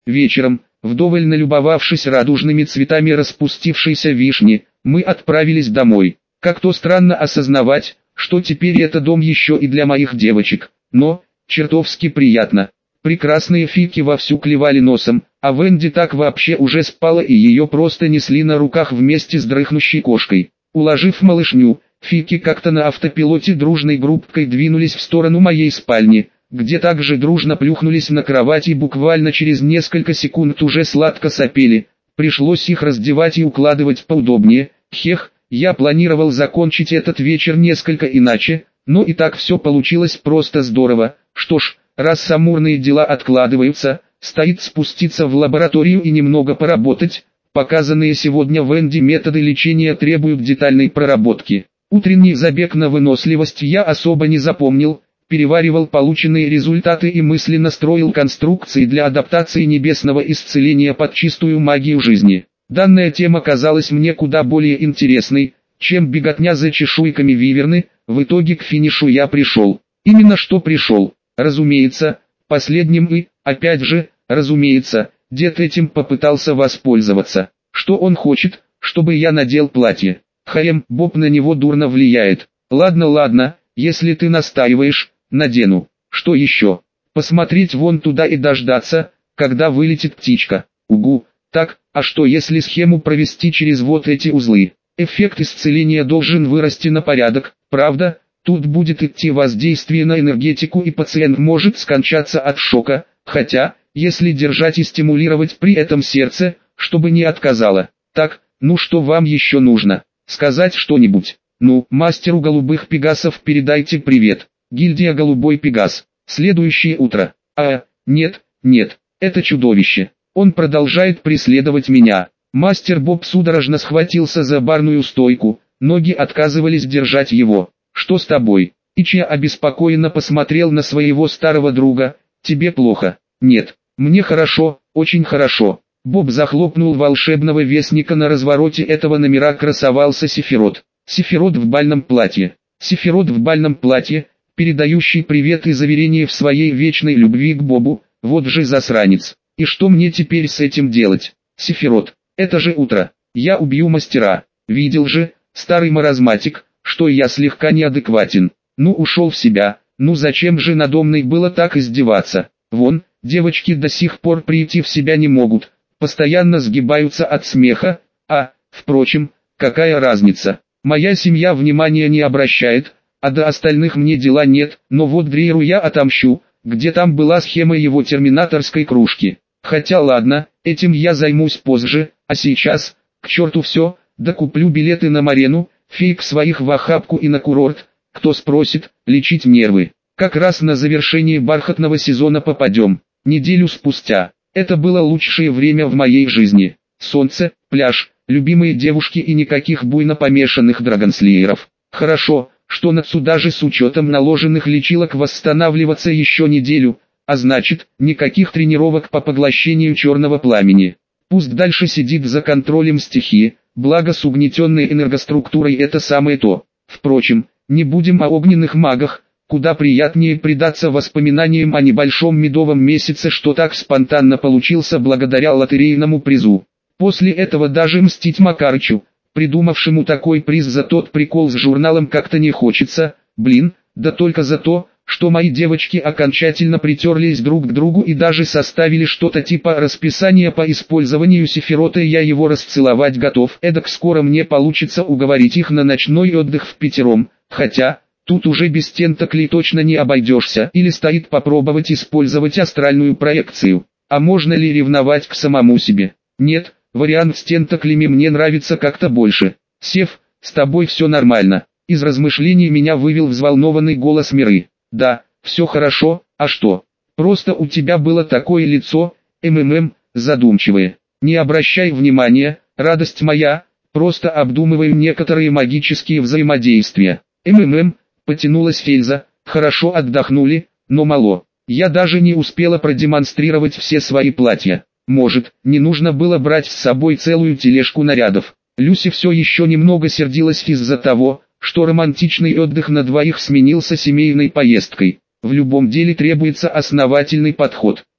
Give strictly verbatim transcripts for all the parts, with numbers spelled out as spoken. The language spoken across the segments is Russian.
Вечером, вдоволь налюбовавшись радужными цветами распустившейся вишни, мы отправились домой. Как-то странно осознавать, что теперь это дом еще и для моих девочек, но, чертовски приятно. Прекрасные фики вовсю клевали носом, а Венди так вообще уже спала и ее просто несли на руках вместе с дрыхнущей кошкой. Уложив малышню, фики как-то на автопилоте дружной группкой двинулись в сторону моей спальни, где также дружно плюхнулись на кровать и буквально через несколько секунд уже сладко сопели. Пришлось их раздевать и укладывать поудобнее. Хех, я планировал закончить этот вечер несколько иначе, но и так все получилось просто здорово. Что ж, раз амурные дела откладываются, стоит спуститься в лабораторию и немного поработать. Показанные сегодня Венди методы лечения требуют детальной проработки. Утренний забег на выносливость я особо не запомнил, переваривал полученные результаты и мысленно строил конструкции для адаптации небесного исцеления под чистую магию жизни. Данная тема казалась мне куда более интересной, чем беготня за чешуйками виверны. В итоге к финишу я пришел. Именно что пришел. Разумеется, последним и, опять же, разумеется, дед этим попытался воспользоваться. Что он хочет, чтобы я надел платье? Хаем, Боб на него дурно влияет. Ладно, ладно, если ты настаиваешь, надену. Что еще? Посмотреть вон туда и дождаться, когда вылетит птичка. Угу. Так, а что если схему провести через вот эти узлы? Эффект исцеления должен вырасти на порядок, правда? Тут будет идти воздействие на энергетику и пациент может скончаться от шока, хотя, если держать и стимулировать при этом сердце, чтобы не отказало. Так, ну что вам еще нужно? Сказать что-нибудь? Ну, мастеру голубых пегасов передайте привет. Гильдия Голубой Пегас. Следующее утро. А, нет, нет, это чудовище. Он продолжает преследовать меня. Мастер Боб судорожно схватился за барную стойку, ноги отказывались держать его. Что с тобой? Ичия обеспокоенно посмотрел на своего старого друга. Тебе плохо? Нет, мне хорошо, очень хорошо. Боб захлопнул волшебного вестника. На развороте этого номера красовался Сефирот. Сефирот в бальном платье. Сефирот в бальном платье, передающий привет и заверение в своей вечной любви к Бобу. Вот же засранец. И что мне теперь с этим делать? Сефирот, это же утро. Я убью мастера. Видел же, старый маразматик, что я слегка неадекватен. Ну ушел в себя. Ну зачем же надо мной было так издеваться? Вон, девочки до сих пор прийти в себя не могут. Постоянно сгибаются от смеха. А, впрочем, какая разница? Моя семья внимания не обращает, а до остальных мне дела нет. Но вот Дрейру я отомщу, где там была схема его терминаторской кружки. Хотя ладно, этим я займусь позже, а сейчас, к черту все, да куплю билеты на Марену, фейк своих в охапку и на курорт. Кто спросит, лечить нервы. Как раз на завершение бархатного сезона попадем. Неделю спустя. Это было лучшее время в моей жизни. Солнце, пляж, любимые девушки и никаких буйно помешанных драгонслееров. Хорошо, что Нацу даже с учетом наложенных лечилок восстанавливаться еще неделю, а значит, никаких тренировок по поглощению черного пламени. Пусть дальше сидит за контролем стихии, благо с угнетенной энергоструктурой это самое то. Впрочем, не будем о огненных магах, куда приятнее предаться воспоминаниям о небольшом медовом месяце, что так спонтанно получился благодаря лотерейному призу. После этого даже мстить Макарычу, придумавшему такой приз за тот прикол с журналом, как-то не хочется. Блин, да только за то, что мои девочки окончательно притерлись друг к другу и даже составили что-то типа расписания по использованию Сефирота, и я его расцеловать готов. Эдак скоро мне получится уговорить их на ночной отдых впятером, хотя, тут уже без тентаклей точно не обойдешься. Или стоит попробовать использовать астральную проекцию. А можно ли ревновать к самому себе? Нет, вариант с тентаклями мне нравится как-то больше. Сев, с тобой все нормально. Из размышлений меня вывел взволнованный голос Миры. Да, все хорошо, а что? Просто у тебя было такое лицо, ммм, задумчивое. Не обращай внимания, радость моя, просто обдумываем некоторые магические взаимодействия. Ммм, потянулась Фельза, хорошо отдохнули, но мало. Я даже не успела продемонстрировать все свои платья. Может, не нужно было брать с собой целую тележку нарядов. Люси все еще немного сердилась из-за того, что романтичный отдых на двоих сменился семейной поездкой. В любом деле требуется основательный подход.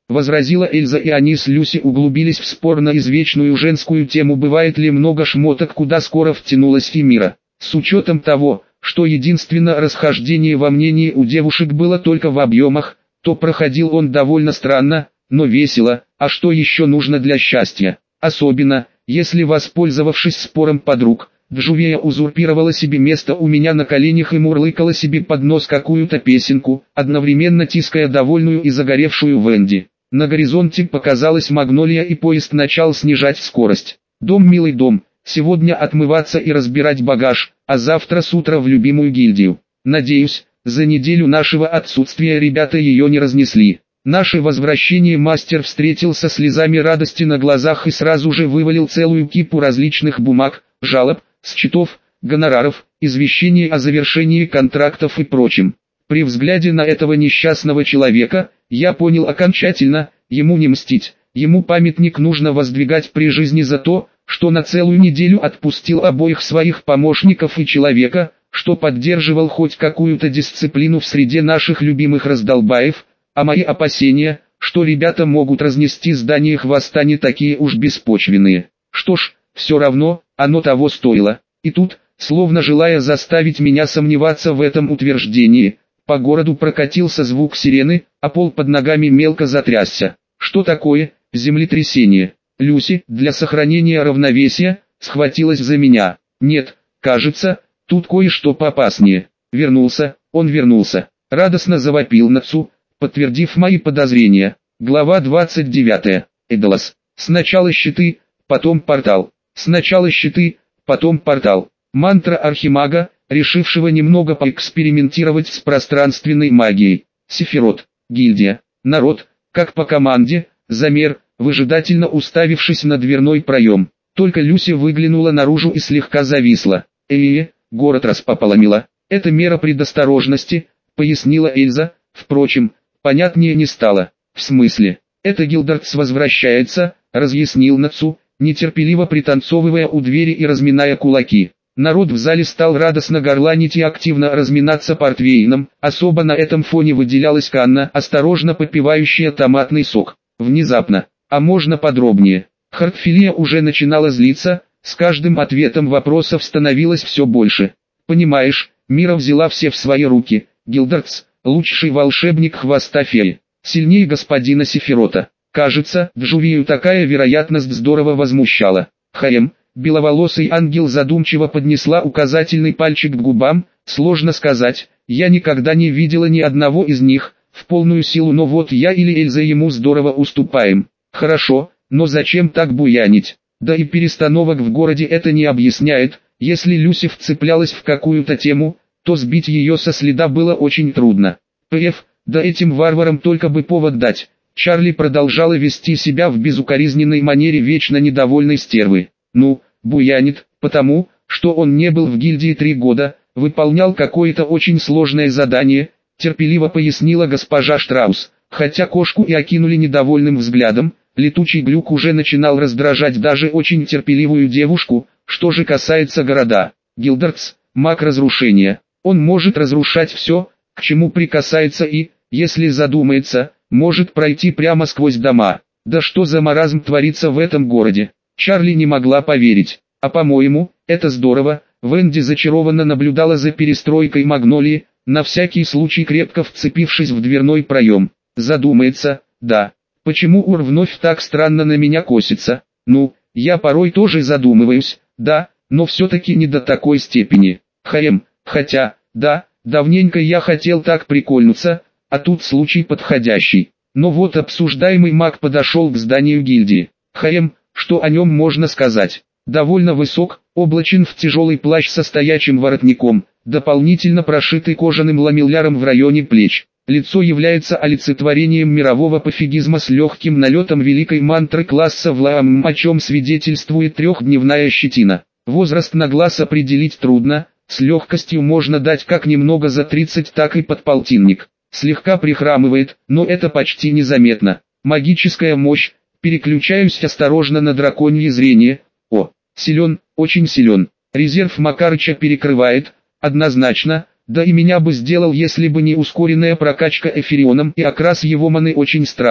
возразила Эльза, и они с Люси углубились в спор на извечную женскую тему, бывает ли много шмоток, куда скоро втянулась Фемира. С учетом того, что единственное расхождение во мнении у девушек было только в объемах, то проходил он довольно странно, но весело. А что еще нужно для счастья? Особенно, если, воспользовавшись спором подруг, Джувия узурпировала себе место у меня на коленях и мурлыкала себе под нос какую-то песенку, одновременно тиская довольную и загоревшую Венди. На горизонте показалась Магнолия, и поезд начал снижать скорость. Дом, милый дом, сегодня отмываться и разбирать багаж, а завтра с утра в любимую гильдию. Надеюсь, за неделю нашего отсутствия ребята ее не разнесли. Наше возвращение мастер встретил со слезами радости на глазах и сразу же вывалил целую кипу различных бумаг, жалоб, счетов, гонораров, извещений о завершении контрактов и прочим. При взгляде на этого несчастного человека, я понял окончательно, ему не мстить, ему памятник нужно воздвигать при жизни за то, что на целую неделю отпустил обоих своих помощников и человека, что поддерживал хоть какую-то дисциплину в среде наших любимых раздолбаев, а мои опасения, что ребята могут разнести здание хвоста, не такие уж беспочвенные. Что ж, все равно, оно того стоило. И тут, словно желая заставить меня сомневаться в этом утверждении, по городу прокатился звук сирены, а пол под ногами мелко затрясся. Что такое? Землетрясение. Люси, для сохранения равновесия, схватилась за меня. Нет, кажется, тут кое-что поопаснее. Вернулся, он вернулся. Радостно завопил Нацу, подтвердив мои подозрения. Глава двадцать девятая. Эдалас. Сначала щиты, потом портал. Сначала щиты, потом портал. Мантра архимага, решившего немного поэкспериментировать с пространственной магией. Сефирот. Гильдия. Народ, как по команде, замер, выжидательно уставившись на дверной проем. Только Люся выглянула наружу и слегка зависла. «Э-э, город распополомила. Это мера предосторожности», — пояснила Эльза. Впрочем, понятнее не стало. «В смысле? Это Гилдардс возвращается», — разъяснил Нацу, нетерпеливо пританцовывая у двери и разминая кулаки. Народ в зале стал радостно горланить и активно разминаться портвейном, особо на этом фоне выделялась Канна, осторожно попивающая томатный сок. Внезапно, а можно подробнее? Хартфилия уже начинала злиться, с каждым ответом вопросов становилось все больше. «Понимаешь, Мира взяла все в свои руки, Гилдардс, лучший волшебник хвоста феи, сильнее господина Сефирота. Кажется, Джувию такая вероятность здорово возмущала». Хаем, беловолосый ангел, задумчиво поднесла указательный пальчик к губам. «Сложно сказать, я никогда не видела ни одного из них в полную силу, но вот я или Эльза ему здорово уступаем». «Хорошо, но зачем так буянить? Да и перестановок в городе это не объясняет. Если Люси вцеплялась в какую-то тему, то сбить ее со следа было очень трудно. Пф, да этим варварам только бы повод дать». Чарли продолжала вести себя в безукоризненной манере вечно недовольной стервы. «Ну, буянит, потому, что он не был в гильдии три года, выполнял какое-то очень сложное задание», терпеливо пояснила госпожа Штраус. Хотя кошку и окинули недовольным взглядом, летучий глюк уже начинал раздражать даже очень терпеливую девушку. Что же касается города, Гилдардс – маг разрушения. Он может разрушать все, к чему прикасается, и, если задумается, может пройти прямо сквозь дома. Да что за маразм творится в этом городе? Чарли не могла поверить. А по-моему, это здорово. Венди зачарованно наблюдала за перестройкой Магнолии, на всякий случай крепко вцепившись в дверной проем. Задумается, да. Почему Ур вновь так странно на меня косится? Ну, я порой тоже задумываюсь, да, но все-таки не до такой степени. Хаем, хотя, да, давненько я хотел так прикольнуться, а тут случай подходящий. Но вот обсуждаемый маг подошел к зданию гильдии. Хаем, что о нем можно сказать? Довольно высок, облачен в тяжелый плащ со стоячим воротником, дополнительно прошитый кожаным ламелляром в районе плеч. Лицо является олицетворением мирового пофигизма с легким налетом великой мантры класса Влаам, о чем свидетельствует трехдневная щетина. Возраст на глаз определить трудно, с легкостью можно дать как немного за тридцать, так и под полтинник. Слегка прихрамывает, но это почти незаметно. Магическая мощь, переключаюсь осторожно на драконье зрение. О, силен, очень силен. Резерв Макарыча перекрывает, однозначно. Да и меня бы сделал, если бы не ускоренная прокачка эфирионом, и окрас его маны очень странный.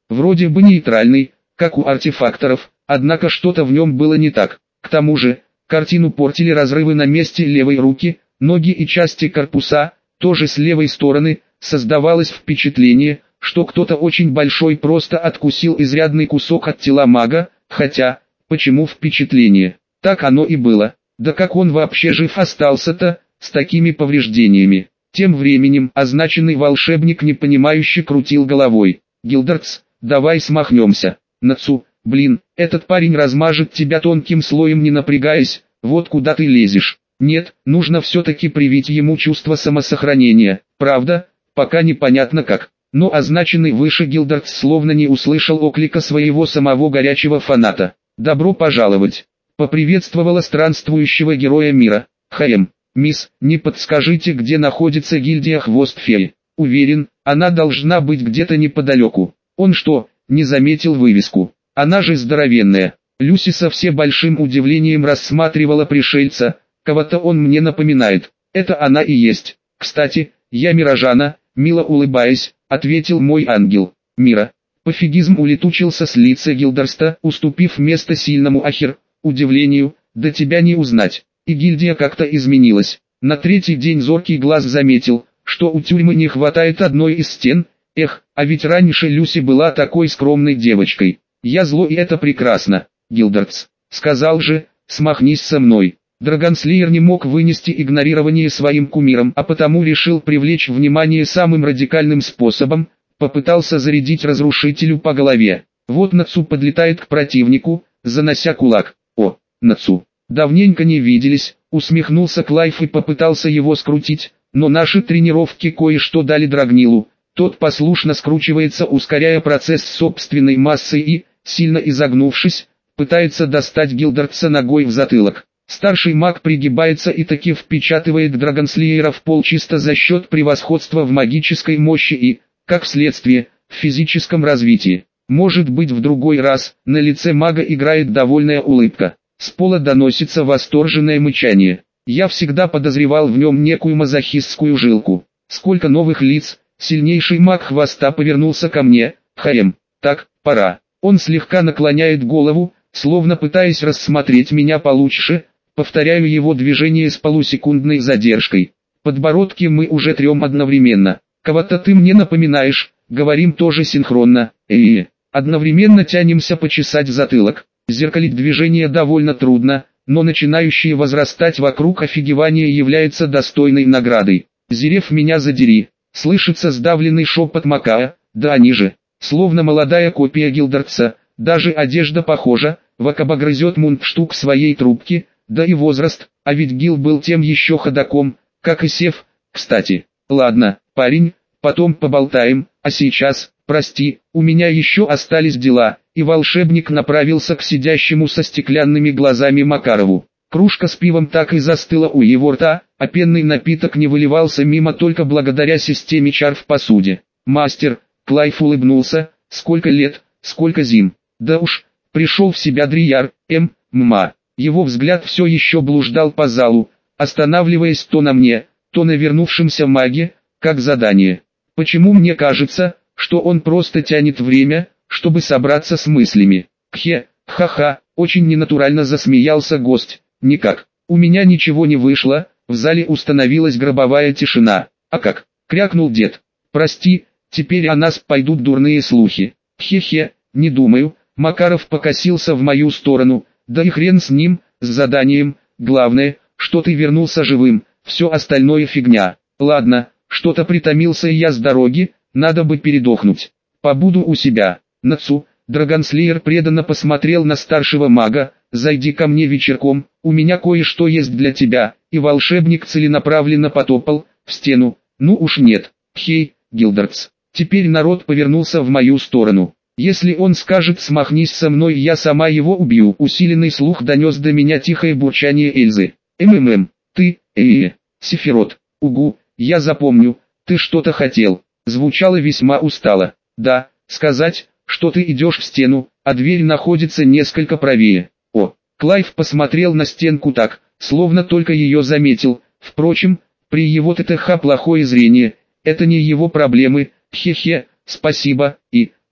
Вроде бы нейтральный, как у артефакторов, однако что-то в нем было не так. К тому же, картину портили разрывы на месте левой руки, ноги и части корпуса, тоже с левой стороны. Создавалось впечатление, что кто-то очень большой просто откусил изрядный кусок от тела мага, хотя, почему впечатление? Так оно и было. Да как он вообще жив остался-то, с такими повреждениями? Тем временем означенный волшебник непонимающе крутил головой. «Гилдертс, давай смахнемся». «Нацу, блин, этот парень размажет тебя тонким слоем, не напрягаясь, вот куда ты лезешь». «Нет, нужно все-таки привить ему чувство самосохранения, правда, пока непонятно как». Но означенный выше Гилдертс словно не услышал оклика своего самого горячего фаната. «Добро пожаловать!» — поприветствовала странствующего героя мира. «Хэм, мисс, не подскажите, где находится гильдия Хвост-феи?» «Уверен, она должна быть где-то неподалеку». Он что, не заметил вывеску? Она же здоровенная. Люси со все большим удивлением рассматривала пришельца. Кого-то он мне напоминает. Это она и есть. «Кстати, я Мирожана», мило улыбаясь, ответил мой ангел. «Мира». Пофигизм улетучился с лица Гилдерста, уступив место сильному ахер, удивлению, да тебя не узнать. И гильдия как-то изменилась. На третий день зоркий глаз заметил, что у тюрьмы не хватает одной из стен. Эх, а ведь раньше Люси была такой скромной девочкой. Я зло, и это прекрасно. «Гилдертс, сказал же, смахнись со мной». Драгонслеер не мог вынести игнорирование своим кумиром, а потому решил привлечь внимание самым радикальным способом, попытался зарядить разрушителю по голове. Вот Нацу подлетает к противнику, занося кулак. «О, Нацу, давненько не виделись», усмехнулся Клайв и попытался его скрутить, но наши тренировки кое-что дали Драгнилу. Тот послушно скручивается, ускоряя процесс собственной массой и, сильно изогнувшись, пытается достать Гилдертса ногой в затылок. Старший маг пригибается и таки впечатывает Драгонслеера в пол чисто за счет превосходства в магической мощи и, как следствие, в физическом развитии. Может быть, в другой раз, на лице мага играет довольная улыбка. С пола доносится восторженное мычание. Я всегда подозревал в нем некую мазохистскую жилку. Сколько новых лиц, сильнейший маг хвоста повернулся ко мне. «Хэм, так, пора». Он слегка наклоняет голову, словно пытаясь рассмотреть меня получше. Повторяю его движение с полусекундной задержкой. Подбородки мы уже трем одновременно. «Кого-то ты мне напоминаешь», говорим тоже синхронно. Эээ. Одновременно тянемся почесать затылок. Зеркалить движение довольно трудно, но начинающее возрастать вокруг офигевание является достойной наградой. «Зерев меня задери», слышится сдавленный шепот Макаа, да они же, словно молодая копия Гилдертса, даже одежда похожа, Вакаба грызет мундштук своей трубки, да и возраст, а ведь Гил был тем еще ходаком, как и Сев. Кстати, ладно, парень, потом поболтаем, а сейчас, прости, у меня еще остались дела, и волшебник направился к сидящему со стеклянными глазами Макарову. Кружка с пивом так и застыла у его рта, а пенный напиток не выливался мимо только благодаря системе чар в посуде. «Мастер», Клайв улыбнулся, «сколько лет, сколько зим». «Да уж, пришел в себя Дрияр, М, Мма». Его взгляд все еще блуждал по залу, останавливаясь то на мне, то на вернувшемся маге, как задание. Почему мне кажется, что он просто тянет время, чтобы собраться с мыслями? Кхе, ха-ха, очень ненатурально засмеялся гость. Никак, у меня ничего не вышло, в зале установилась гробовая тишина. А как? Крякнул дед. Прости, теперь о нас пойдут дурные слухи. Хе-хе, не думаю. Макаров покосился в мою сторону. Да и хрен с ним, с заданием, главное, что ты вернулся живым, все остальное фигня. Ладно, что-то притомился я с дороги, надо бы передохнуть. Побуду у себя. Нацу, Драгонслеер преданно посмотрел на старшего мага, зайди ко мне вечерком, у меня кое-что есть для тебя, и волшебник целенаправленно потопал, в стену. Ну уж нет, хей, Гилдертс. Теперь народ повернулся в мою сторону. Если он скажет «смахнись со мной», я сама его убью. Усиленный слух донес до меня тихое бурчание Эльзы. МММ, ты, э, Сефирот, угу, я запомню, ты что-то хотел. Звучало весьма устало. Да, сказать, что ты идешь в стену, а дверь находится несколько правее. О, Клайв посмотрел на стенку так, словно только ее заметил. Впрочем, при его ТТХ плохое зрение, это не его проблемы. Хе-хе, спасибо, и...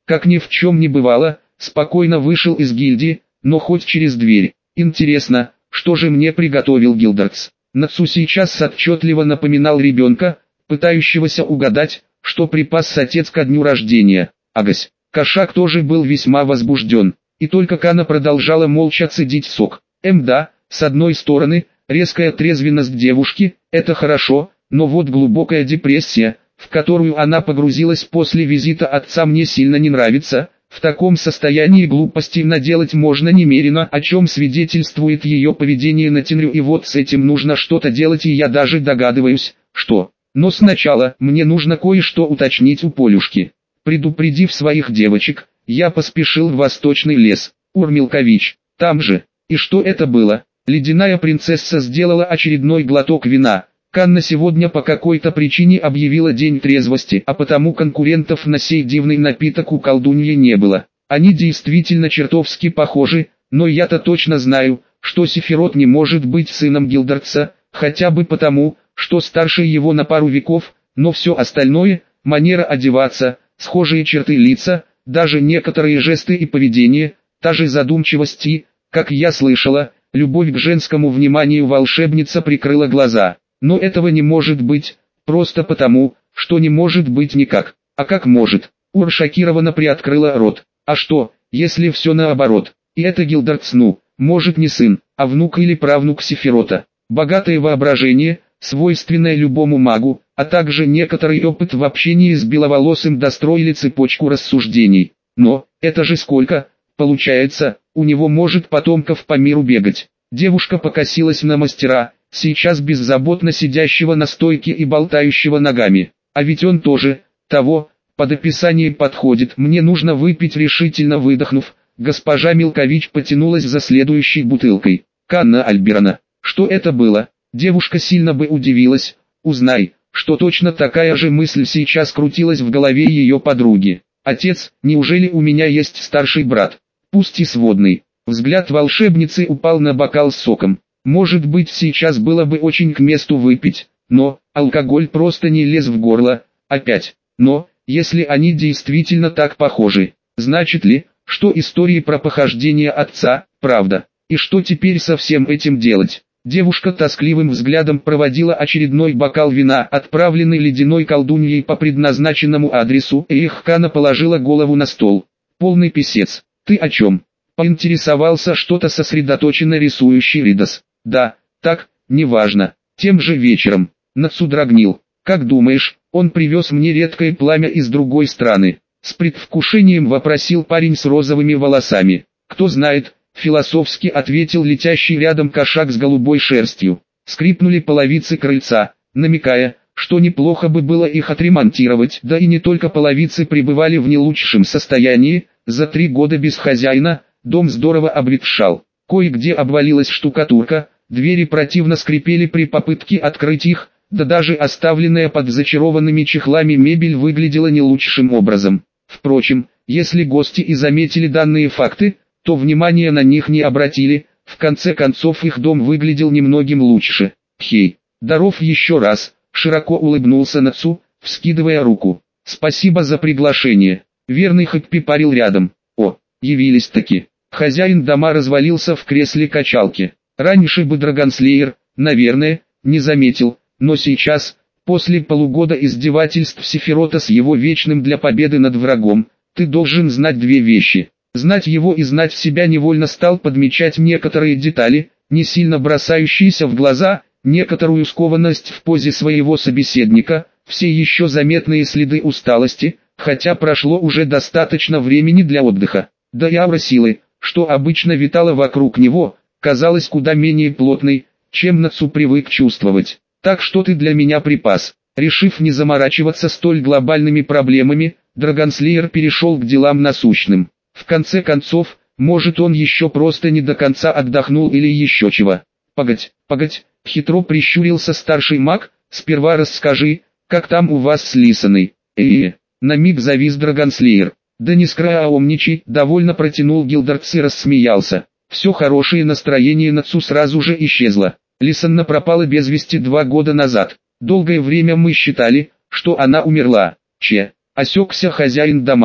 как ни в чем не бывало, спокойно вышел из гильдии, но хоть через дверь. Интересно, что же мне приготовил Гилдертс? Нацу сейчас отчетливо напоминал ребенка, пытающегося угадать, что припас отец ко дню рождения. Агась. Кошак тоже был весьма возбужден, и только Кана продолжала молча цедить сок. Эм да, с одной стороны, резкая трезвенность девушки – это хорошо, но вот глубокая депрессия, в которую она погрузилась после визита отца, мне сильно не нравится. В таком состоянии глупостей наделать можно немерено, о чем свидетельствует ее поведение на Тинрю, и вот с этим нужно что-то делать, и я даже догадываюсь, что. Но сначала мне нужно кое-что уточнить у Полюшки. Предупредив своих девочек, я поспешил в восточный лес, Урмилкович, там же. И что это было? Ледяная принцесса сделала очередной глоток вина. Канна сегодня по какой-то причине объявила день трезвости, а потому конкурентов на сей дивный напиток у колдуньи не было. Они действительно чертовски похожи, но я-то точно знаю, что Сефирот не может быть сыном Гилдертса, хотя бы потому, что старше его на пару веков, но все остальное, манера одеваться, схожие черты лица, даже некоторые жесты и поведение, та же задумчивость и, как я слышала, любовь к женскому вниманию, волшебница прикрыла глаза. Но этого не может быть, просто потому, что не может быть никак. А как может? Ур шокированно приоткрыла рот. А что, если все наоборот? И это Гилдертс, ну, может не сын, а внук или правнук Сефирота. Богатое воображение, свойственное любому магу, а также некоторый опыт в общении с беловолосым достроили цепочку рассуждений. Но, это же сколько, получается, у него может потомков по миру бегать. Девушка покосилась на мастера, сейчас беззаботно сидящего на стойке и болтающего ногами. А ведь он тоже, того, под описание подходит. Мне нужно выпить, решительно выдохнув. Госпожа Милкович потянулась за следующей бутылкой. Канна Альберана. Что это было? Девушка сильно бы удивилась, узнай, что точно такая же мысль сейчас крутилась в голове ее подруги. Отец, неужели у меня есть старший брат? Пусть и сводный. Взгляд волшебницы упал на бокал с соком. Может быть, сейчас было бы очень к месту выпить, но алкоголь просто не лез в горло. Опять. Но, если они действительно так похожи, значит ли, что истории про похождение отца – правда? И что теперь со всем этим делать? Девушка тоскливым взглядом проводила очередной бокал вина, отправленный ледяной колдуньей по предназначенному адресу, и Эхкана положила голову на стол. Полный писец. Ты о чем? Поинтересовался что-то сосредоточенно рисующий Ридос. Да, так, неважно. Тем же вечером. Нацу дрогнил. Как думаешь, он привез мне редкое пламя из другой страны? С предвкушением вопросил парень с розовыми волосами. Кто знает, философски ответил летящий рядом кошак с голубой шерстью. Скрипнули половицы крыльца, намекая, что неплохо бы было их отремонтировать. Да и не только половицы пребывали в не лучшем состоянии, за три года без хозяина, дом здорово обветшал. Кое-где обвалилась штукатурка, двери противно скрипели при попытке открыть их, да даже оставленная под зачарованными чехлами мебель выглядела не лучшим образом. Впрочем, если гости и заметили данные факты, то внимания на них не обратили, в конце концов их дом выглядел немногим лучше. Хей, здоров еще раз, широко улыбнулся Нацу, вскидывая руку. Спасибо за приглашение. Верный Хэппи парил рядом. О, явились таки. Хозяин дома развалился в кресле качалки. Раньше бы Драгонслеер, наверное, не заметил, но сейчас, после полугода издевательств Сефирота с его вечным для победы над врагом, ты должен знать две вещи. Знать его и знать себя. Невольно стал подмечать некоторые детали, не сильно бросающиеся в глаза, некоторую скованность в позе своего собеседника, все еще заметные следы усталости, хотя прошло уже достаточно времени для отдыха. Да и аура силы, что обычно витала вокруг него, казалась куда менее плотной, чем Нацу привык чувствовать. Так что ты для меня припас. Решив не заморачиваться столь глобальными проблемами, Драгонслеер перешел к делам насущным. В конце концов, может он еще просто не до конца отдохнул или еще чего. Погодь, погодь, хитро прищурился старший маг, сперва расскажи, как там у вас с Лисаной. Э-э, на миг завис Драгонслеер. Да не скромничай, довольно протянул Гилдертс и рассмеялся. Все хорошее настроение Нацу сразу же исчезло. Лисанна пропала без вести два года назад. Долгое время мы считали, что она умерла. Че, осекся хозяин дома.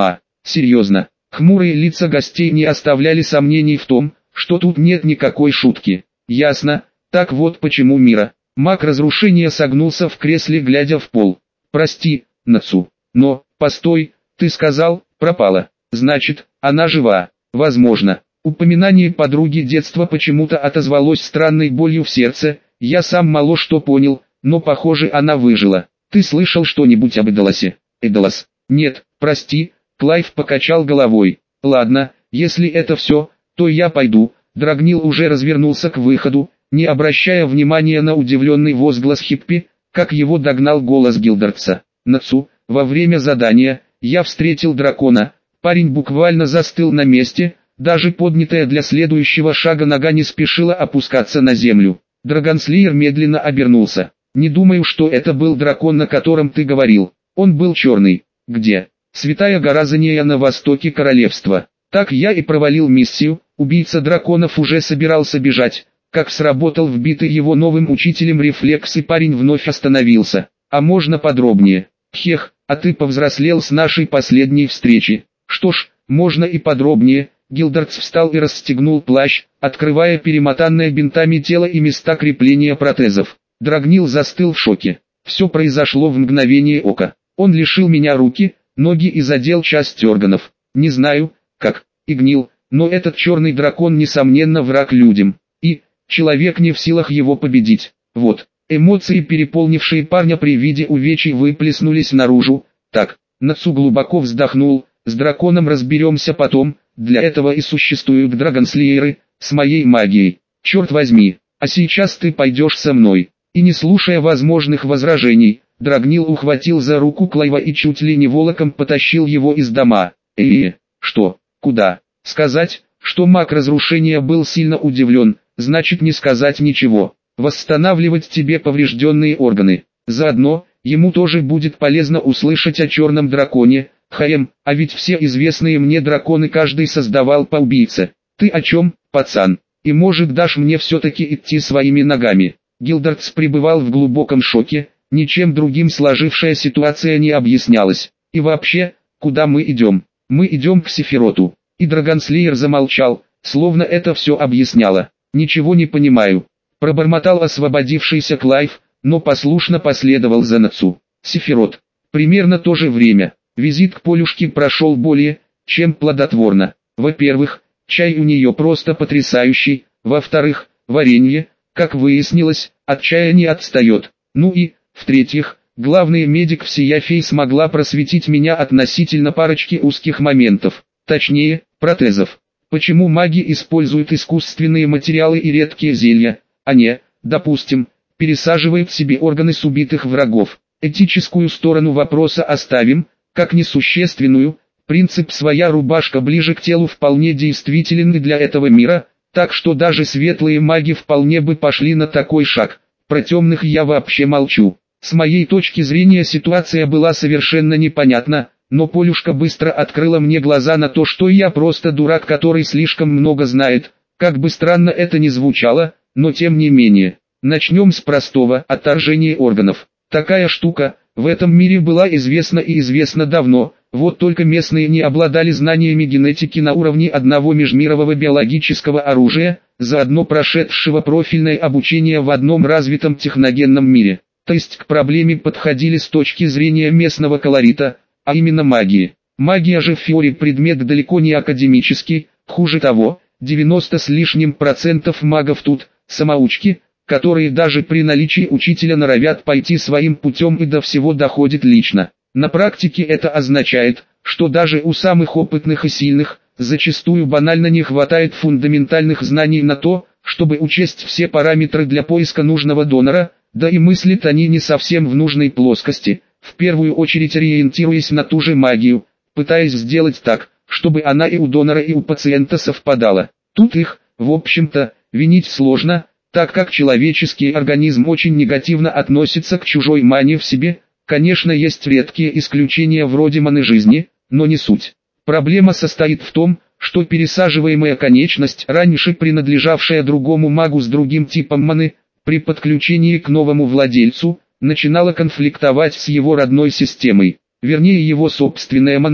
Серьезно. Хмурые лица гостей не оставляли сомнений в том, что тут нет никакой шутки. Ясно. Так вот почему Мира. Маг разрушения согнулся в кресле, глядя в пол. Прости, Нацу. Но, постой, ты сказал, пропала. Значит, она жива. Возможно. Упоминание подруги детства почему-то отозвалось странной болью в сердце. Я сам мало что понял, но похоже она выжила. Ты слышал что-нибудь об Эдаласе? Эдалас? Нет, прости. Клайв покачал головой. Ладно, если это все, то я пойду. Драгнил уже развернулся к выходу, не обращая внимания на удивленный возглас Хиппи, как его догнал голос Гилдертса. Нацу, во время задания, я встретил дракона. Парень буквально застыл на месте, даже поднятая для следующего шага нога не спешила опускаться на землю. Драгонслиер медленно обернулся. Не думаю, что это был дракон, на котором ты говорил. Он был черный. Где? Святая гора Занея на востоке королевства. Так я и провалил миссию. Убийца драконов уже собирался бежать, как сработал вбитый его новым учителем рефлекс, и парень вновь остановился. А можно подробнее? Хех, а ты повзрослел с нашей последней встречи. Что ж, можно и подробнее. Гилдертс встал и расстегнул плащ, открывая перемотанное бинтами тело и места крепления протезов. Драгнил застыл в шоке. Все произошло в мгновение ока. Он лишил меня руки, ноги и задел часть органов. Не знаю, как, и гнил, но этот черный дракон несомненно враг людям. И, человек не в силах его победить. Вот, эмоции, переполнившие парня при виде увечий, выплеснулись наружу. Так, Нацу глубоко вздохнул, с драконом разберемся потом, для этого и существуют драгонслиеры, с моей магией. Черт возьми, а сейчас ты пойдешь со мной. И не слушая возможных возражений, Драгнил ухватил за руку Клайва и чуть ли не волоком потащил его из дома. Э, что, куда? Сказать, что маг разрушения был сильно удивлен, значит не сказать ничего. Восстанавливать тебе поврежденные органы. Заодно, ему тоже будет полезно услышать о черном драконе. Хаем, а ведь все известные мне драконы каждый создавал по убийце. Ты о чем, пацан? И может дашь мне все-таки идти своими ногами? Гилдертс пребывал в глубоком шоке, ничем другим сложившая ситуация не объяснялась. И вообще, куда мы идем? Мы идем к Сефироту. И Драгонслиер замолчал, словно это все объясняло. Ничего не понимаю. Пробормотал освободившийся Клайв, но послушно последовал за Нацу. Сефирот. Примерно то же время. Визит к Полюшке прошел более, чем плодотворно. Во-первых, чай у нее просто потрясающий. Во-вторых, варенье, как выяснилось, от чая не отстает. Ну и, в-третьих, главный медик всея фей смогла просветить меня относительно парочки узких моментов. Точнее, протезов. Почему маги используют искусственные материалы и редкие зелья, а не, допустим, пересаживают себе органы с убитых врагов. Этическую сторону вопроса оставим, как несущественную. Принцип «своя рубашка ближе к телу» вполне действителен и для этого мира, так что даже светлые маги вполне бы пошли на такой шаг. Про темных я вообще молчу. С моей точки зрения ситуация была совершенно непонятна, но Полюшка быстро открыла мне глаза на то, что я просто дурак, который слишком много знает. Как бы странно это ни звучало, но тем не менее. Начнем с простого: отторжения органов. Такая штука в этом мире была известна и известна давно, вот только местные не обладали знаниями генетики на уровне одного межмирового биологического оружия, заодно прошедшего профильное обучение в одном развитом техногенном мире. То есть к проблеме подходили с точки зрения местного колорита, а именно магии. Магия же в Фиоре предмет далеко не академический, хуже того, девяносто с лишним процентов магов тут самоучки, которые даже при наличии учителя норовят пойти своим путем и до всего доходит лично. На практике это означает, что даже у самых опытных и сильных, зачастую банально не хватает фундаментальных знаний на то, чтобы учесть все параметры для поиска нужного донора, да и мыслят они не совсем в нужной плоскости, в первую очередь ориентируясь на ту же магию, пытаясь сделать так, чтобы она и у донора и у пациента совпадала. Тут их, в общем-то, винить сложно, так как человеческий организм очень негативно относится к чужой мане в себе. Конечно, есть редкие исключения вроде маны жизни, но не суть. Проблема состоит в том, что пересаживаемая конечность, раньше принадлежавшая другому магу с другим типом маны, при подключении к новому владельцу, начинала конфликтовать с его родной системой. Вернее, его собственная мана,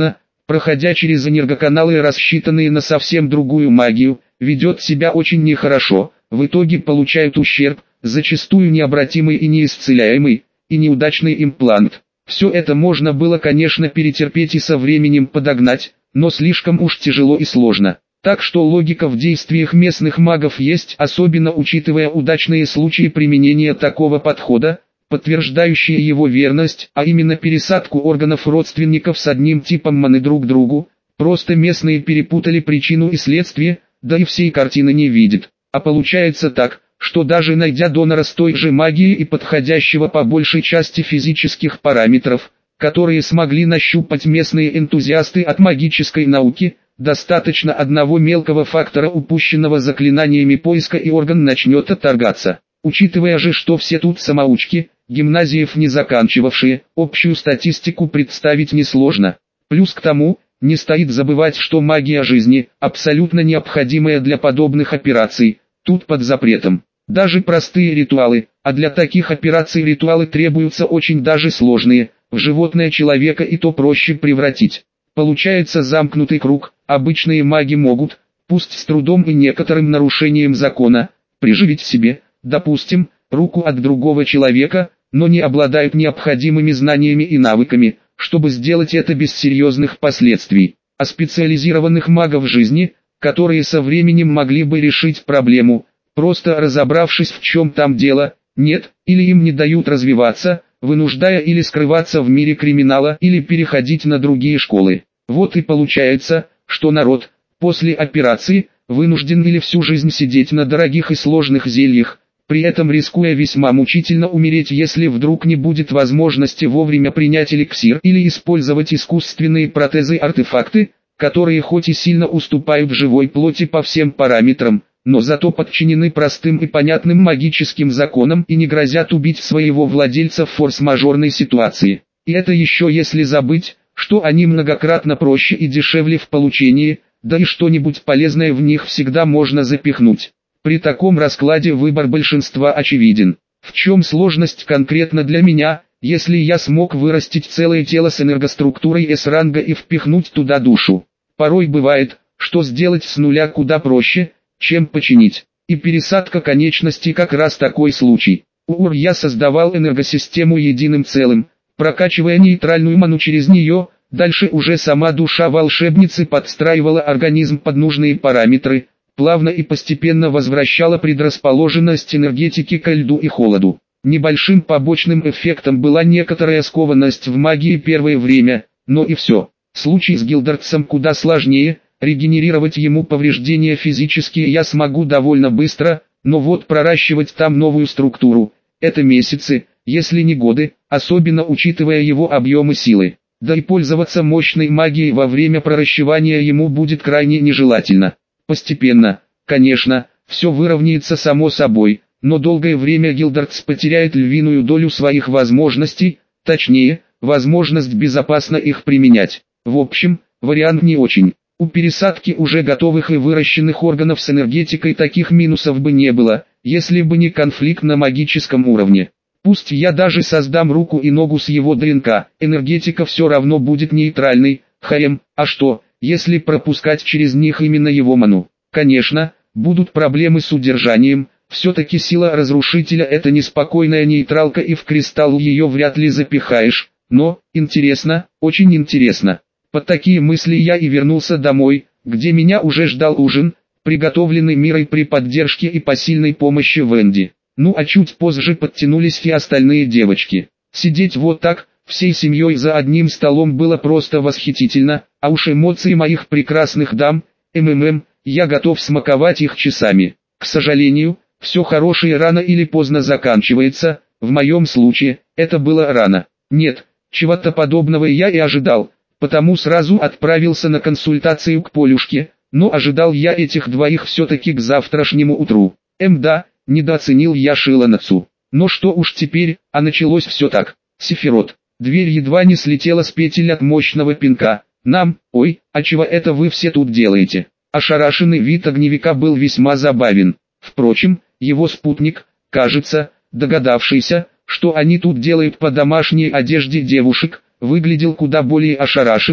проходя через энергоканалы, рассчитанные на совсем другую магию, ведет себя очень нехорошо, в итоге получают ущерб, зачастую необратимый и неисцеляемый, и неудачный имплант. Все это можно было, конечно, перетерпеть и со временем подогнать, но слишком уж тяжело и сложно. Так что логика в действиях местных магов есть, особенно учитывая удачные случаи применения такого подхода, подтверждающие его верность, а именно пересадку органов родственников с одним типом маны друг другу. Просто местные перепутали причину и следствие, да и всей картины не видят. А получается так, что даже найдя донора с той же магией и подходящего по большей части физических параметров, которые смогли нащупать местные энтузиасты от магической науки, достаточно одного мелкого фактора, упущенного заклинаниями поиска, и орган начнет отторгаться. Учитывая же, что все тут самоучки, гимназиев не заканчивавшие, общую статистику представить несложно. Плюс к тому, не стоит забывать, что магия жизни, абсолютно необходимая для подобных операций, тут под запретом. Даже простые ритуалы, а для таких операций ритуалы требуются очень даже сложные, в животное человека и то проще превратить. Получается замкнутый круг. Обычные маги могут, пусть с трудом и некоторым нарушением закона, приживить себе, допустим, руку от другого человека, но не обладают необходимыми знаниями и навыками, чтобы сделать это без серьезных последствий. А специализированных магов жизни, которые со временем могли бы решить проблему, просто разобравшись, в чем там дело, нет, или им не дают развиваться, вынуждая или скрываться в мире криминала, или переходить на другие школы. Вот и получается, что народ, после операции, вынужден или всю жизнь сидеть на дорогих и сложных зельях, при этом рискуя весьма мучительно умереть, если вдруг не будет возможности вовремя принять эликсир или использовать искусственные протезы-артефакты, которые хоть и сильно уступают живой плоти по всем параметрам, но зато подчинены простым и понятным магическим законам и не грозят убить своего владельца в форс-мажорной ситуации. И это еще если забыть, что они многократно проще и дешевле в получении, да и что-нибудь полезное в них всегда можно запихнуть. При таком раскладе выбор большинства очевиден. В чем сложность конкретно для меня, если я смог вырастить целое тело с энергоструктурой эс-ранга и впихнуть туда душу? Порой бывает, что сделать с нуля куда проще, чем починить. И пересадка конечностей как раз такой случай. Ур, я создавал энергосистему единым целым, прокачивая нейтральную ману через нее, дальше уже сама душа волшебницы подстраивала организм под нужные параметры, плавно и постепенно возвращала предрасположенность энергетики ко льду и холоду. Небольшим побочным эффектом была некоторая скованность в магии первое время, но и все. Случай с Гилдартсом куда сложнее, регенерировать ему повреждения физические я смогу довольно быстро, но вот проращивать там новую структуру – это месяцы, если не годы, особенно учитывая его объемы силы. Да и пользоваться мощной магией во время проращивания ему будет крайне нежелательно. Постепенно, конечно, все выровняется само собой, но долгое время Гилдартс потеряет львиную долю своих возможностей, точнее, возможность безопасно их применять. В общем, вариант не очень. У пересадки уже готовых и выращенных органов с энергетикой таких минусов бы не было, если бы не конфликт на магическом уровне. Пусть я даже создам руку и ногу с его ДНК, энергетика все равно будет нейтральной, хм, а что, если пропускать через них именно его ману? Конечно, будут проблемы с удержанием, все-таки сила разрушителя это неспокойная нейтралка и в кристалл ее вряд ли запихаешь, но, интересно, очень интересно. Под такие мысли я и вернулся домой, где меня уже ждал ужин, приготовленный Мирой при поддержке и посильной помощи Венди. Ну а чуть позже подтянулись и остальные девочки. Сидеть вот так, всей семьей за одним столом было просто восхитительно, а уж эмоции моих прекрасных дам, ммм, я готов смаковать их часами. К сожалению, все хорошее рано или поздно заканчивается, в моем случае, это было рано. Нет, чего-то подобного я и ожидал, потому сразу отправился на консультацию к Полюшке, но ожидал я этих двоих все-таки к завтрашнему утру. Эм да, недооценил я Шиланацу. Но что уж теперь, а началось все так. Сефирот. Дверь едва не слетела с петель от мощного пинка. Нам, ой, а чего это вы все тут делаете? Ошарашенный вид огневика был весьма забавен. Впрочем, его спутник, кажется, догадавшийся, что они тут делают по домашней одежде девушек, выглядел куда более ошарашенным,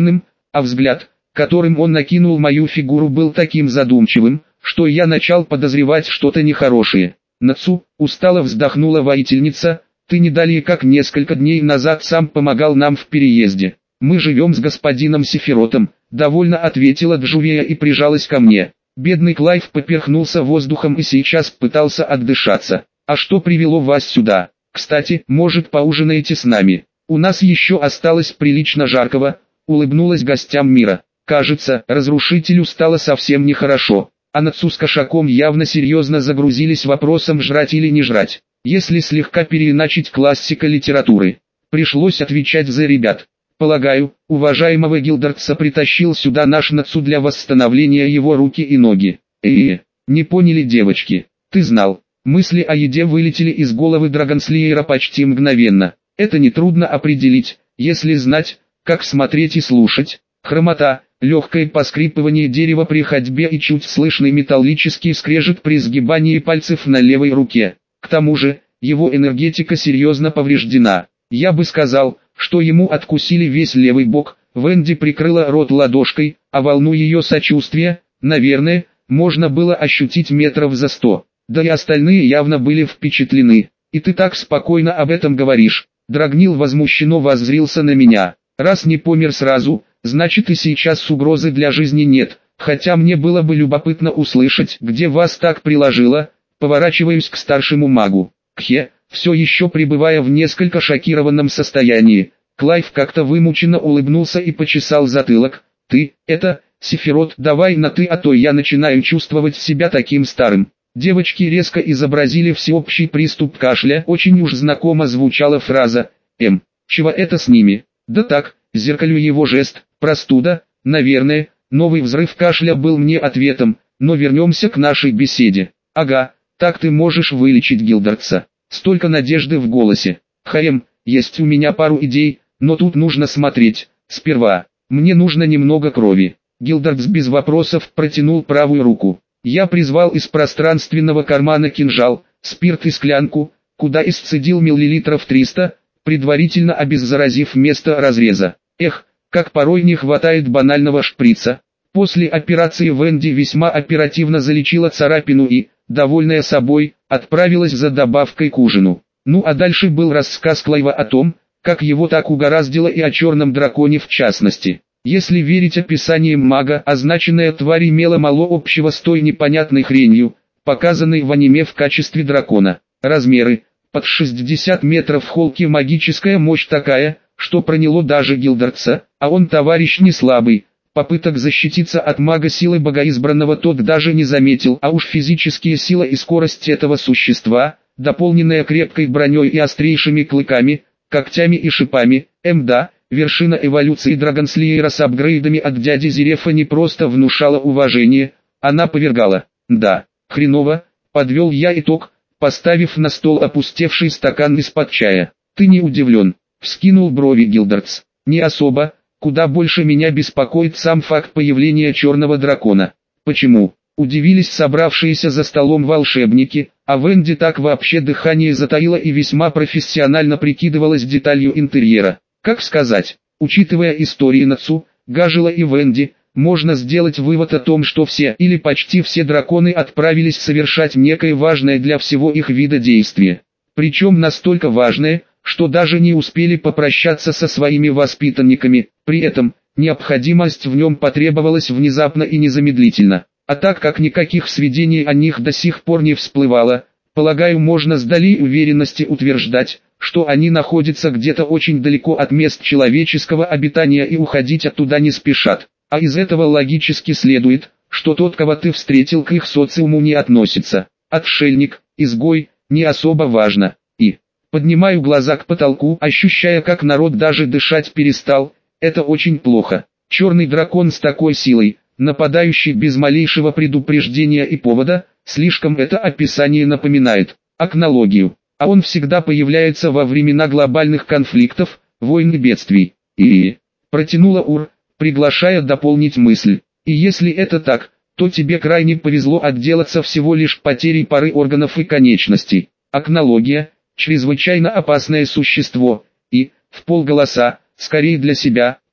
а взгляд, которым он накинул мою фигуру, был таким задумчивым, что я начал подозревать что-то нехорошее. «Нацу», — устало вздохнула воительница, — «ты не далее как несколько дней назад сам помогал нам в переезде. Мы живем с господином Сефиротом», — довольно ответила Джувия и прижалась ко мне. Бедный Клайв поперхнулся воздухом и сейчас пытался отдышаться. «А что привело вас сюда? Кстати, может, поужинаете с нами? У нас еще осталось прилично жаркого», — улыбнулась гостям мира. Кажется, разрушителю стало совсем нехорошо. А Нацу с Кошаком явно серьезно загрузились вопросом, жрать или не жрать. Если слегка переиначить классика литературы, пришлось отвечать за ребят. Полагаю, уважаемого Гилдертса притащил сюда наш Нацу для восстановления его руки и ноги. Э-э, не поняли девочки. Ты знал. Мысли о еде вылетели из головы Драгонслеера почти мгновенно. Это нетрудно определить, если знать, как смотреть и слушать. Хромота, легкое поскрипывание дерева при ходьбе и чуть слышный металлический скрежет при сгибании пальцев на левой руке. К тому же, его энергетика серьезно повреждена. Я бы сказал, что ему откусили весь левый бок. Венди прикрыла рот ладошкой, а волну ее сочувствия, наверное, можно было ощутить метров за сто. Да и остальные явно были впечатлены. «И ты так спокойно об этом говоришь», — Драгнил возмущенно воззрился на меня. «Раз не помер сразу, значит и сейчас угрозы для жизни нет, хотя мне было бы любопытно услышать, где вас так приложило». Поворачиваюсь к старшему магу. Кхе, все еще пребывая в несколько шокированном состоянии. Клайв как-то вымученно улыбнулся и почесал затылок. «Ты, это, Сефирот, давай на «ты», а то я начинаю чувствовать себя таким старым». Девочки резко изобразили всеобщий приступ кашля. Очень уж знакомо звучала фраза «Эм, чего это с ними?» «Да так, зеркалю его жест, простуда, наверное». Новый взрыв кашля был мне ответом, но вернемся к нашей беседе. «Ага, так ты можешь вылечить Гилдертса». Столько надежды в голосе. «Хаем, есть у меня пару идей, но тут нужно смотреть. Сперва, мне нужно немного крови». Гилдертс без вопросов протянул правую руку. Я призвал из пространственного кармана кинжал, спирт и склянку, куда исцедил миллилитров триста, предварительно обеззаразив место разреза. Эх, как порой не хватает банального шприца. После операции Венди весьма оперативно залечила царапину и, довольная собой, отправилась за добавкой к ужину. Ну а дальше был рассказ Клайва о том, как его так угораздило, и о черном драконе в частности. Если верить описаниям мага, означенная тварь имела мало общего с той непонятной хренью, показанной в аниме в качестве дракона. Размеры – под шестьдесят метров, холки, магическая мощь такая, что проняло даже Гилдертса, а он товарищ не слабый. Попыток защититься от мага силы богоизбранного тот даже не заметил, а уж физические сила и скорость этого существа, дополненная крепкой броней и острейшими клыками, когтями и шипами, мда, вершина эволюции Драгонслеера с апгрейдами от дяди Зерефа не просто внушала уважение, она повергала. Да, хреново, подвел я итог, поставив на стол опустевший стакан из-под чая. Ты не удивлен? Вскинул брови Гилдертс. Не особо. Куда больше меня беспокоит сам факт появления черного дракона. Почему? Удивились собравшиеся за столом волшебники, а Венди так вообще дыхание затаила и весьма профессионально прикидывалась деталью интерьера. Как сказать, учитывая истории Нацу, Гажела и Венди, можно сделать вывод о том, что все или почти все драконы отправились совершать некое важное для всего их вида действие. Причем настолько важное, что даже не успели попрощаться со своими воспитанниками, при этом, необходимость в нем потребовалась внезапно и незамедлительно. А так как никаких сведений о них до сих пор не всплывало, полагаю, можно с долей уверенности утверждать, что они находятся где-то очень далеко от мест человеческого обитания и уходить оттуда не спешат. А из этого логически следует, что тот, кого ты встретил, к их социуму не относится. Отшельник, изгой, не особо важно. И поднимаю глаза к потолку, ощущая, как народ даже дышать перестал. Это очень плохо. Черный дракон с такой силой, нападающий без малейшего предупреждения и повода, слишком это описание напоминает акнологию. А он всегда появляется во времена глобальных конфликтов, войн и бедствий. И протянула Ур, приглашая дополнить мысль. И если это так, то тебе крайне повезло отделаться всего лишь потерей пары органов и конечностей. Акнология – чрезвычайно опасное существо, и, вполголоса, скорее для себя,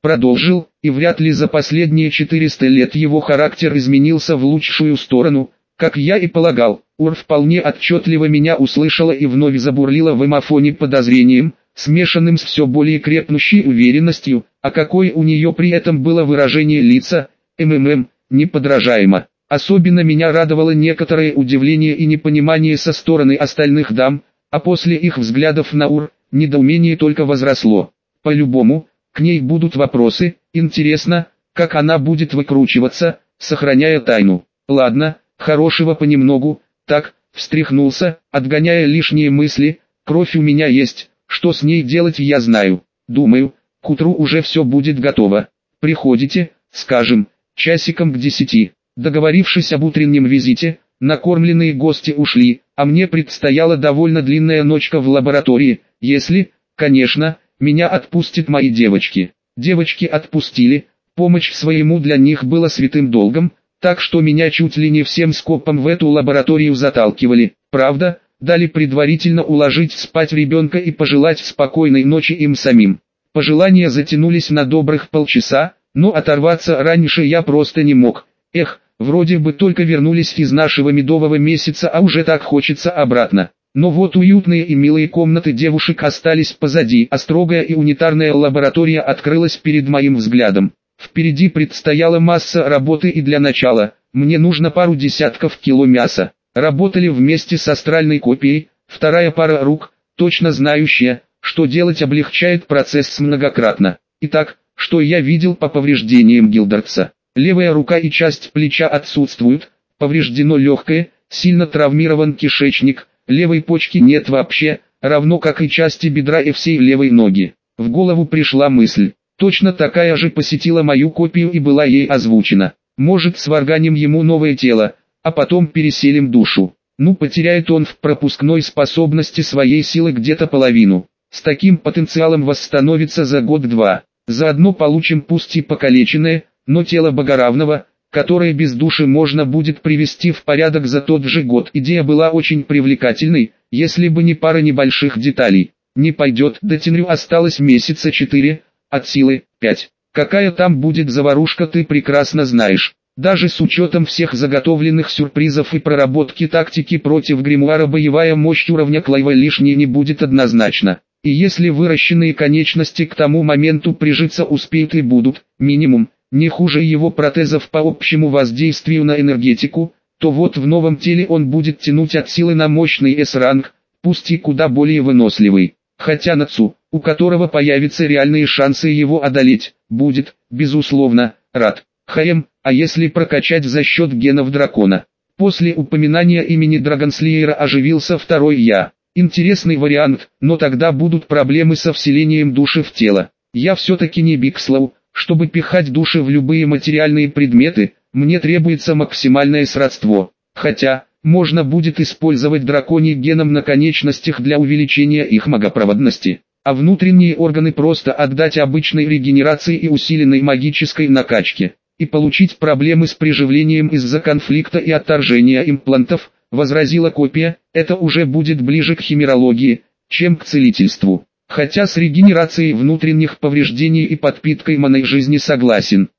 продолжил, и вряд ли за последние четыреста лет его характер изменился в лучшую сторону, как я и полагал. Ур вполне отчетливо меня услышала и вновь забурлила в эмофоне подозрением, смешанным с все более крепнущей уверенностью, а какое у нее при этом было выражение лица, ммм, неподражаемо. Особенно меня радовало некоторое удивление и непонимание со стороны остальных дам, а после их взглядов на Ур, недоумение только возросло. По-любому, к ней будут вопросы, интересно, как она будет выкручиваться, сохраняя тайну. Ладно, хорошего понемногу, так, встряхнулся, отгоняя лишние мысли, кровь у меня есть, что с ней делать я знаю. Думаю, к утру уже все будет готово. Приходите, скажем, часиком к десяти. Договорившись об утреннем визите, накормленные гости ушли, а мне предстояла довольно длинная ночка в лаборатории, если, конечно, меня отпустят мои девочки. Девочки отпустили, помощь своему для них было святым долгом, так что меня чуть ли не всем скопом в эту лабораторию заталкивали. Правда, дали предварительно уложить спать ребенка и пожелать спокойной ночи им самим. Пожелания затянулись на добрых полчаса, но оторваться раньше я просто не мог. Эх, вроде бы только вернулись из нашего медового месяца, а уже так хочется обратно. Но вот уютные и милые комнаты девушек остались позади, а строгая и унитарная лаборатория открылась перед моим взглядом. Впереди предстояла масса работы, и для начала мне нужно пару десятков кило мяса. Работали вместе с астральной копией, вторая пара рук, точно знающая, что делать, облегчает процесс многократно. Итак, что я видел по повреждениям Гилдертса? Левая рука и часть плеча отсутствуют, повреждено легкое, сильно травмирован кишечник, левой почки нет вообще, равно как и части бедра и всей левой ноги. В голову пришла мысль, точно такая же посетила мою копию и была ей озвучена. Может, сварганим ему новое тело, а потом переселим душу. Ну, потеряет он в пропускной способности своей силы где-то половину. С таким потенциалом восстановится за год-два. Заодно получим пусть и покалеченное, но тело богоравного, которое без души можно будет привести в порядок за тот же год. Идея была очень привлекательной, если бы не пара небольших деталей. Не пойдет, до Тенрю осталось месяца четыре, от силы пять. Какая там будет заварушка, ты прекрасно знаешь. Даже с учетом всех заготовленных сюрпризов и проработки тактики против гримуара, боевая мощь уровня Клайва лишней не будет однозначно. И если выращенные конечности к тому моменту прижиться успеют и будут, минимум, не хуже его протезов по общему воздействию на энергетику, то вот в новом теле он будет тянуть от силы на мощный эс-ранг, пусть и куда более выносливый. Хотя Нацу, у которого появятся реальные шансы его одолеть, будет, безусловно, рад. Хаем, а если прокачать за счет генов дракона? После упоминания имени Драгонслеера оживился второй я. Интересный вариант, но тогда будут проблемы со вселением души в тело. Я все-таки не Бикслоу, чтобы пихать души в любые материальные предметы, мне требуется максимальное сродство. Хотя, можно будет использовать драконий геном на конечностях для увеличения их магопроводности, а внутренние органы просто отдать обычной регенерации и усиленной магической накачке, и получить проблемы с приживлением из-за конфликта и отторжения имплантов, возразила копия, это уже будет ближе к химерологии, чем к целительству. Хотя с регенерацией внутренних повреждений и подпиткой моной жизни согласен.